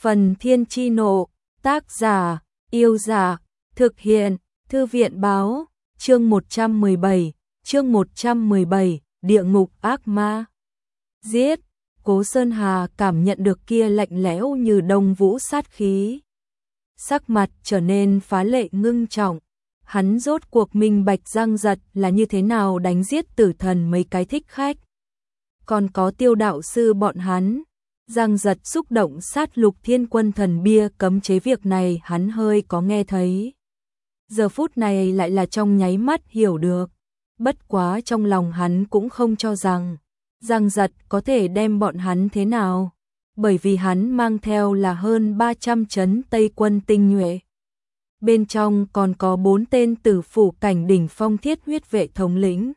Phần Thiên Chi Nộ, tác giả, Yêu Giả, thực hiện, Thư viện Báo, chương 117, Địa ngục ác ma. Giết, Cố Sơn Hà cảm nhận được kia lạnh lẽo như đông vũ sát khí. Sắc mặt trở nên phá lệ ngưng trọng, hắn rốt cuộc minh bạch Giang Giật là như thế nào đánh giết tử thần mấy cái thích khách. Còn có Tiêu đạo sư bọn hắn. Giang Giật xúc động sát lục thiên quân thần bia cấm chế việc này hắn hơi có nghe thấy. Giờ phút này lại là trong nháy mắt hiểu được. Bất quá trong lòng hắn cũng không cho rằng Giang Giật có thể đem bọn hắn thế nào. Bởi vì hắn mang theo là hơn 300 trấn Tây quân tinh nhuệ. Bên trong còn có 4 tên tử phủ cảnh đỉnh phong thiết huyết vệ thống lĩnh.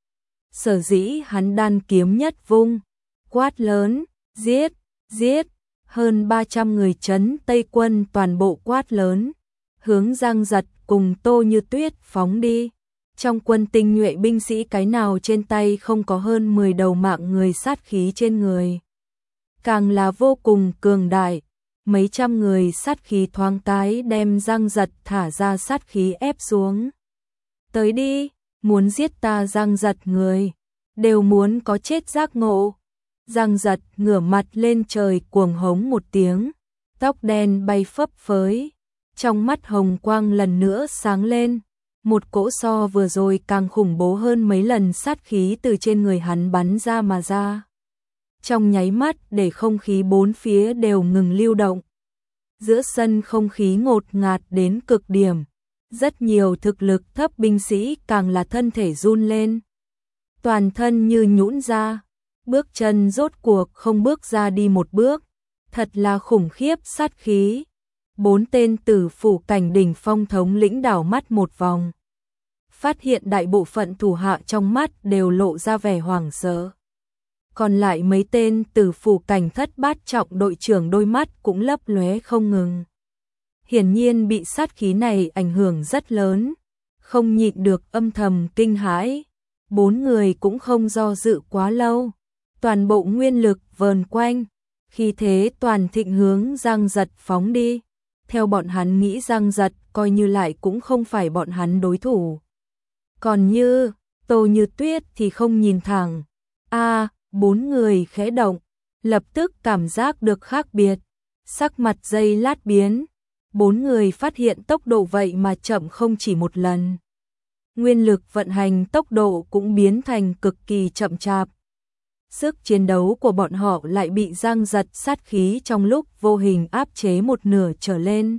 Sở dĩ hắn đan kiếm nhất vung, quát lớn, giết, giết, hơn 300 người trấn Tây quân toàn bộ quát lớn, hướng Giang Giật cùng Tô Như Tuyết phóng đi. Trong quân tinh nhuệ binh sĩ cái nào trên tay không có hơn 10 đầu mạng người sát khí trên người. Càng là vô cùng cường đại, mấy trăm người sát khí thoáng cái đem Giang Giật thả ra sát khí ép xuống. Tới đi, muốn giết ta Giang Giật người, đều muốn có chết giác ngộ. Giang Giật ngửa mặt lên trời cuồng hống một tiếng, tóc đen bay phấp phới, trong mắt hồng quang lần nữa sáng lên, một cỗ so vừa rồi càng khủng bố hơn mấy lần sát khí từ trên người hắn bắn ra mà ra. Trong nháy mắt để không khí bốn phía đều ngừng lưu động. Giữa sân không khí ngột ngạt đến cực điểm, rất nhiều thực lực thấp binh sĩ càng là thân thể run lên. Toàn thân như nhũn ra, bước chân rốt cuộc không bước ra đi một bước, thật là khủng khiếp sát khí. 4 tên tử phủ cảnh đỉnh phong thống lĩnh đảo mắt một vòng. Phát hiện đại bộ phận thủ hạ trong mắt đều lộ ra vẻ hoảng sợ. Còn lại mấy tên tử phủ cảnh thất bát trọng đội trưởng đôi mắt cũng lấp lóe không ngừng. Hiển nhiên bị sát khí này ảnh hưởng rất lớn, không nhịn được âm thầm kinh hãi. 4 người cũng không do dự quá lâu, toàn bộ nguyên lực vờn quanh, khi thế toàn thịnh hướng Giang Giật phóng đi. Theo bọn hắn nghĩ Giang Giật coi như lại cũng không phải bọn hắn đối thủ. Còn như Tô Như Tuyết thì không nhìn thẳng. 4 người khẽ động, lập tức cảm giác được khác biệt, sắc mặt giây lát biến. 4 người phát hiện tốc độ vậy mà chậm không chỉ một lần. Nguyên lực vận hành tốc độ cũng biến thành cực kỳ chậm chạp. Sức chiến đấu của bọn họ lại bị Giang Giật sát khí trong lúc vô hình áp chế một nửa trở lên.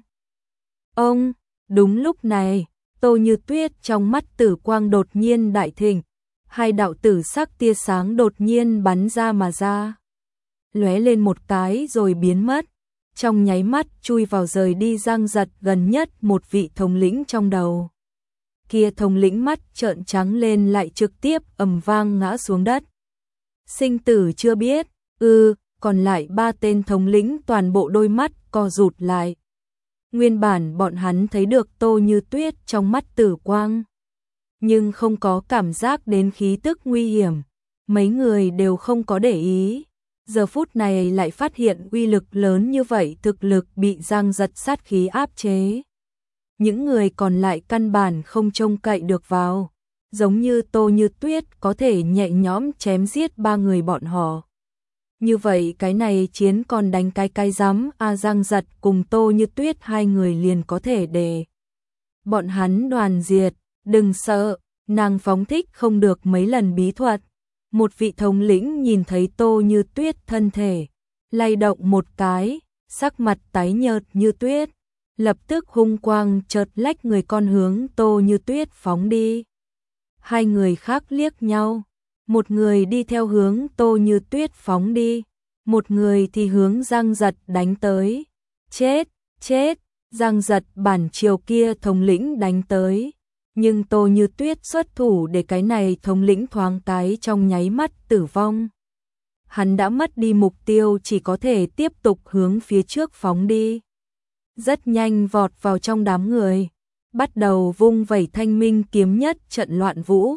Đúng lúc này, Tô Như Tuyết trong mắt tử quang đột nhiên đại thịnh, 2 đạo tử sắc tia sáng đột nhiên bắn ra mà ra. Lóe lên một cái rồi biến mất, trong nháy mắt chui vào rời đi Giang Giật gần nhất một vị thống lĩnh trong đầu. Kia thống lĩnh mắt trợn trắng lên lại trực tiếp ầm vang ngã xuống đất. Sinh tử chưa biết, còn lại 3 tên thống lĩnh toàn bộ đôi mắt co rụt lại. Nguyên bản bọn hắn thấy được Tô Như Tuyết trong mắt tử quang, nhưng không có cảm giác đến khí tức nguy hiểm. Mấy người đều không có để ý. Giờ phút này lại phát hiện uy lực lớn như vậy thực lực bị Giang Giật sát khí áp chế. Những người còn lại căn bản không trông cậy được vào. Giống như Tô Như Tuyết có thể nhẹ nhõm chém giết 3 người bọn họ. Như vậy cái này chiến còn đánh cái rắm. Giang Giật cùng Tô Như Tuyết 2 người liền có thể để bọn hắn đoàn diệt. Đừng sợ, nàng phóng thích không được mấy lần bí thuật. Một vị thống lĩnh nhìn thấy Tô Như Tuyết thân thể lay động một cái, sắc mặt tái nhợt như tuyết, lập tức hung quang chợt lách người con hướng Tô Như Tuyết phóng đi. 2 người khác liếc nhau, một người đi theo hướng Tô Như Tuyết phóng đi, một người thì hướng Giang Giật đánh tới. Chết, chết, Giang Giật bản chiều kia thống lĩnh đánh tới, nhưng Tô Như Tuyết xuất thủ để cái này thống lĩnh thoáng cái trong nháy mắt tử vong. Hắn đã mất đi mục tiêu, chỉ có thể tiếp tục hướng phía trước phóng đi. Rất nhanh vọt vào trong đám người, bắt đầu vung vẩy thanh minh kiếm nhất trận loạn vũ.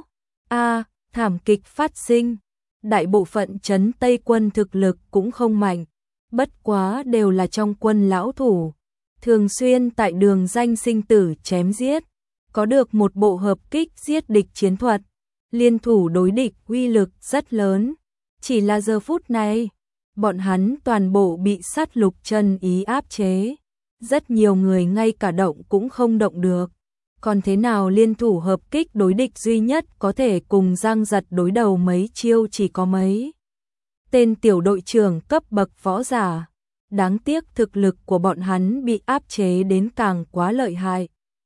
Thảm kịch phát sinh. Đại bộ phận trấn Tây quân thực lực cũng không mạnh, bất quá đều là trong quân lão thủ, thường xuyên tại đường danh sinh tử chém giết, có được một bộ hợp kích giết địch chiến thuật, liên thủ đối địch uy lực rất lớn. Chỉ là giờ phút này, bọn hắn toàn bộ bị sát lục chân ý áp chế, rất nhiều người ngay cả động cũng không động được. Còn thế nào liên thủ hợp kích đối địch duy nhất có thể cùng Giang Giật đối đầu mấy chiêu chỉ có mấy tên tiểu đội trưởng cấp bậc võ giả. Đáng tiếc thực lực của bọn hắn bị áp chế đến càng quá lợi hại.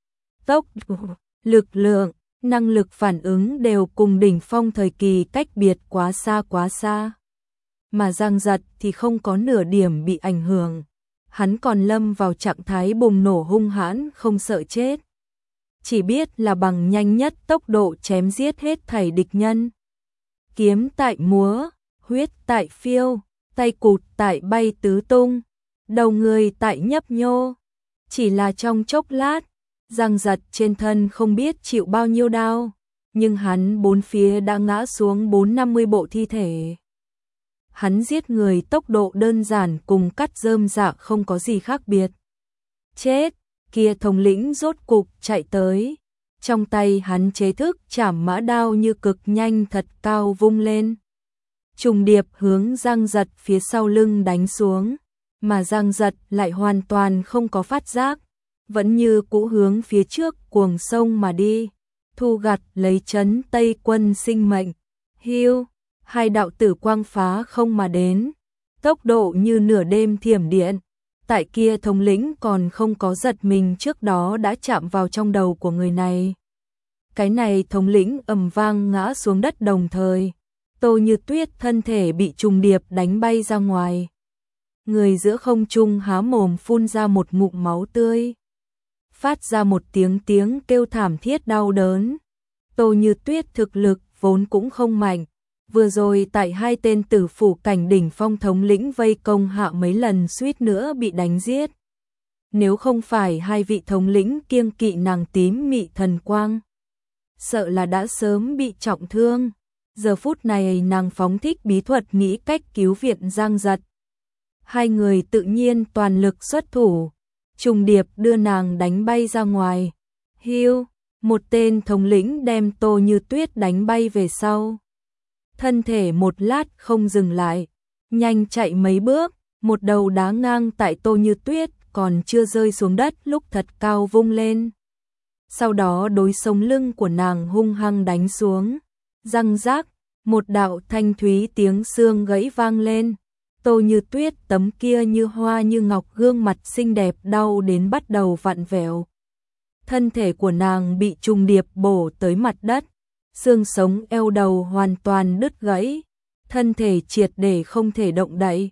Tốc độ, lực lượng, năng lực phản ứng đều cùng đỉnh phong thời kỳ cách biệt quá xa quá xa. Mà Giang Giật thì không có nửa điểm bị ảnh hưởng. Hắn còn lâm vào trạng thái bùng nổ hung hãn không sợ chết. Chỉ biết là bằng nhanh nhất tốc độ chém giết hết thảy địch nhân. Kiếm tại múa, huyết tại phiêu, tay cụt tại bay tứ tung, đầu người tại nhấp nhô. Chỉ là trong chốc lát, Giang Giật trên thân không biết chịu bao nhiêu đau, nhưng hắn bốn phía đã ngã xuống 4-50 bộ thi thể. Hắn giết người tốc độ đơn giản cùng cắt rơm rạ không có gì khác biệt. Chết, kia thống lĩnh rốt cục chạy tới. Trong tay hắn chế thức chảm mã đao như cực nhanh thật cao vung lên. Trùng điệp hướng Giang Giật phía sau lưng đánh xuống, mà Giang Giật lại hoàn toàn không có phát giác, vẫn như cũ hướng phía trước cuồng sông mà đi, thu gặt lấy trấn Tây quân sinh mệnh. Hưu, hai đạo tử quang phá không mà đến, tốc độ như nửa đêm thiểm điện. Tại kia thống lĩnh còn không có giật mình trước đó đã chạm vào trong đầu của người này. Cái này thống lĩnh ầm vang ngã xuống đất đồng thời. Tô Như Tuyết thân thể bị trùng điệp đánh bay ra ngoài. Người giữa không trung há mồm phun ra một ngụm máu tươi. Phát ra một tiếng kêu thảm thiết đau đớn. Tô Như Tuyết thực lực vốn cũng không mạnh. Vừa rồi tại hai tên tử phủ cảnh đỉnh phong thống lĩnh vây công hạ mấy lần suýt nữa bị đánh giết. Nếu không phải hai vị thống lĩnh kiêng kỵ nàng tím mị thần quang, sợ là đã sớm bị trọng thương. Giờ phút này nàng phóng thích bí thuật nghĩ cách cứu viện Giang Giật. Hai người tự nhiên toàn lực xuất thủ, trùng điệp đưa nàng đánh bay ra ngoài. Hưu, một tên thống lĩnh đem Tô Như Tuyết đánh bay về sau. Thân thể một lát không dừng lại, nhanh chạy mấy bước, một đầu đá ngang tại Tô Như Tuyết còn chưa rơi xuống đất lúc thật cao vung lên. Sau đó đối sống lưng của nàng hung hăng đánh xuống. Răng rác, một đạo thanh thúy tiếng xương gãy vang lên. Tô Như Tuyết tấm kia như hoa như ngọc gương mặt xinh đẹp đau đến bắt đầu vặn vẹo. Thân thể của nàng bị trùng điệp bổ tới mặt đất, xương sống eo đầu hoàn toàn đứt gãy, thân thể triệt để không thể động đậy.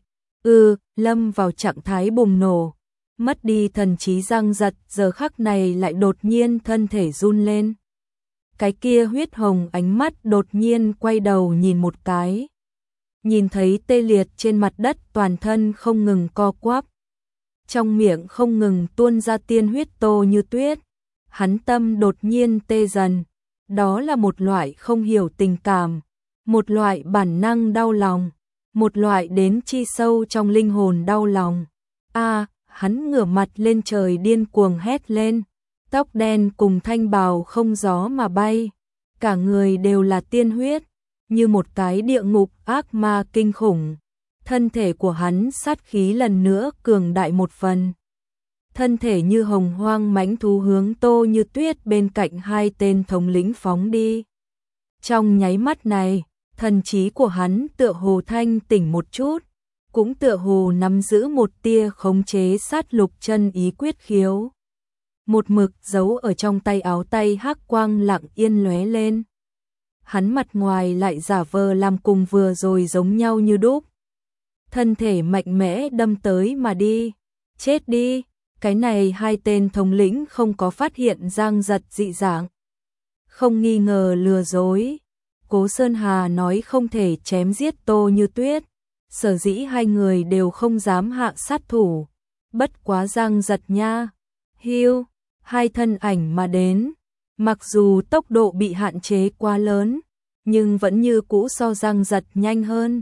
Lâm vào trạng thái bùng nổ, mất đi thần trí Giang Giật giờ khắc này lại đột nhiên thân thể run lên. Cái kia huyết hồng ánh mắt đột nhiên quay đầu nhìn một cái. Nhìn thấy tê liệt trên mặt đất toàn thân không ngừng co quắp. Trong miệng không ngừng tuôn ra tiên huyết Tô Như Tuyết. Hắn tâm đột nhiên tê dần. Đó là một loại không hiểu tình cảm. Một loại bản năng đau lòng. Một loại đến chi sâu trong linh hồn đau lòng. Hắn ngửa mặt lên trời điên cuồng hét lên. Tóc đen cùng thanh bào không gió mà bay. Cả người đều là tiên huyết. Như một cái địa ngục ác ma kinh khủng. Thân thể của hắn sát khí lần nữa cường đại một phần. Thân thể như hồng hoang mãnh thú hướng Tô Như Tuyết bên cạnh hai tên thống lĩnh phóng đi. Trong nháy mắt này, thần trí của hắn tựa hồ thanh tỉnh một chút, cũng tựa hồ nắm giữ một tia khống chế sát lục chân ý quyết khiếu. Một mực giấu ở trong tay áo tay hắc quang lặng yên lóe lên. Hắn mặt ngoài lại giả vờ làm cùng vừa rồi giống nhau như đúc. Thân thể mạnh mẽ đâm tới mà đi. Chết đi, cái này hai tên thống lĩnh không có phát hiện Giang Giật dị dạng. Không nghi ngờ lừa dối. Cố Sơn Hà nói không thể chém giết Tô Như Tuyết. Sở dĩ hai người đều không dám hạ sát thủ. Bất quá Giang Giật nha. Hưu, hai thân ảnh mà đến. Mặc dù tốc độ bị hạn chế quá lớn, nhưng vẫn như cũ so Giang Giật nhanh hơn.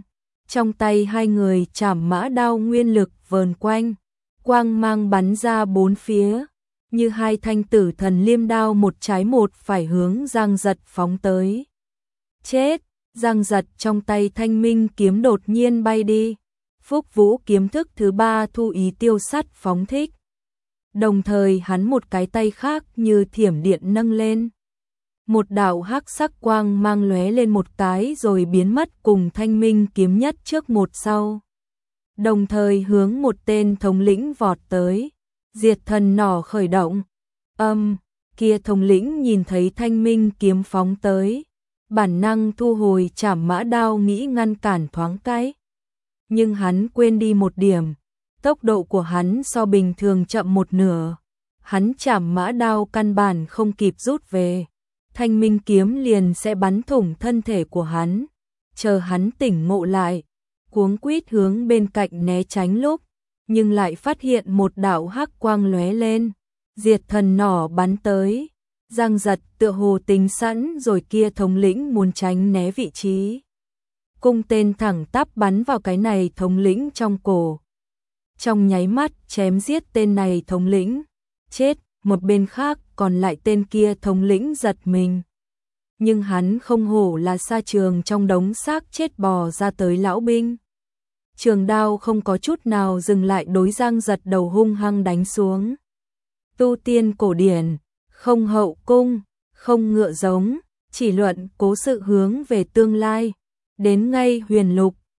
Trong tay hai người chảm mã đao nguyên lực vờn quanh, quang mang bắn ra bốn phía, như hai thanh tử thần liêm đao một trái một phải hướng Giang Giật phóng tới. Chết! Giang Giật trong tay thanh minh kiếm đột nhiên bay đi. Phúc Vũ kiếm thức thứ ba thu ý tiêu sắt phóng thích. Đồng thời hắn một cái tay khác như thiểm điện nâng lên. Một đạo hắc sắc quang mang lóe lên một cái rồi biến mất cùng thanh minh kiếm nhất trước một sau. Đồng thời hướng một tên thống lĩnh vọt tới. Diệt thần nỏ khởi động. Kia thống lĩnh nhìn thấy thanh minh kiếm phóng tới. Bản năng thu hồi chảm mã đao nghĩ ngăn cản thoáng cái. Nhưng hắn quên đi một điểm. Tốc độ của hắn so bình thường chậm một nửa. Hắn chảm mã đao căn bản không kịp rút về. Thanh minh kiếm liền sẽ bắn thủng thân thể của hắn. Chờ hắn tỉnh ngộ lại, cuống quýt hướng bên cạnh né tránh lúc, nhưng lại phát hiện một đạo hắc quang lóe lên, diệt thần nỏ bắn tới. Giang Giật tựa hồ tính sẵn rồi kia thống lĩnh muốn tránh né vị trí. Cung tên thẳng tắp bắn vào cái này thống lĩnh trong cổ. Trong nháy mắt chém giết tên này thống lĩnh, chết, một bên khác còn lại tên kia thống lĩnh giật mình. Nhưng hắn không hổ là sa trường trong đống xác chết bò ra tới lão binh. Trường đao không có chút nào dừng lại đối Giang Giật đầu hung hăng đánh xuống. Tu tiên cổ điển, không hậu cung, không ngựa giống, chỉ luận cố sự hướng về tương lai. Đến ngay huyền lục,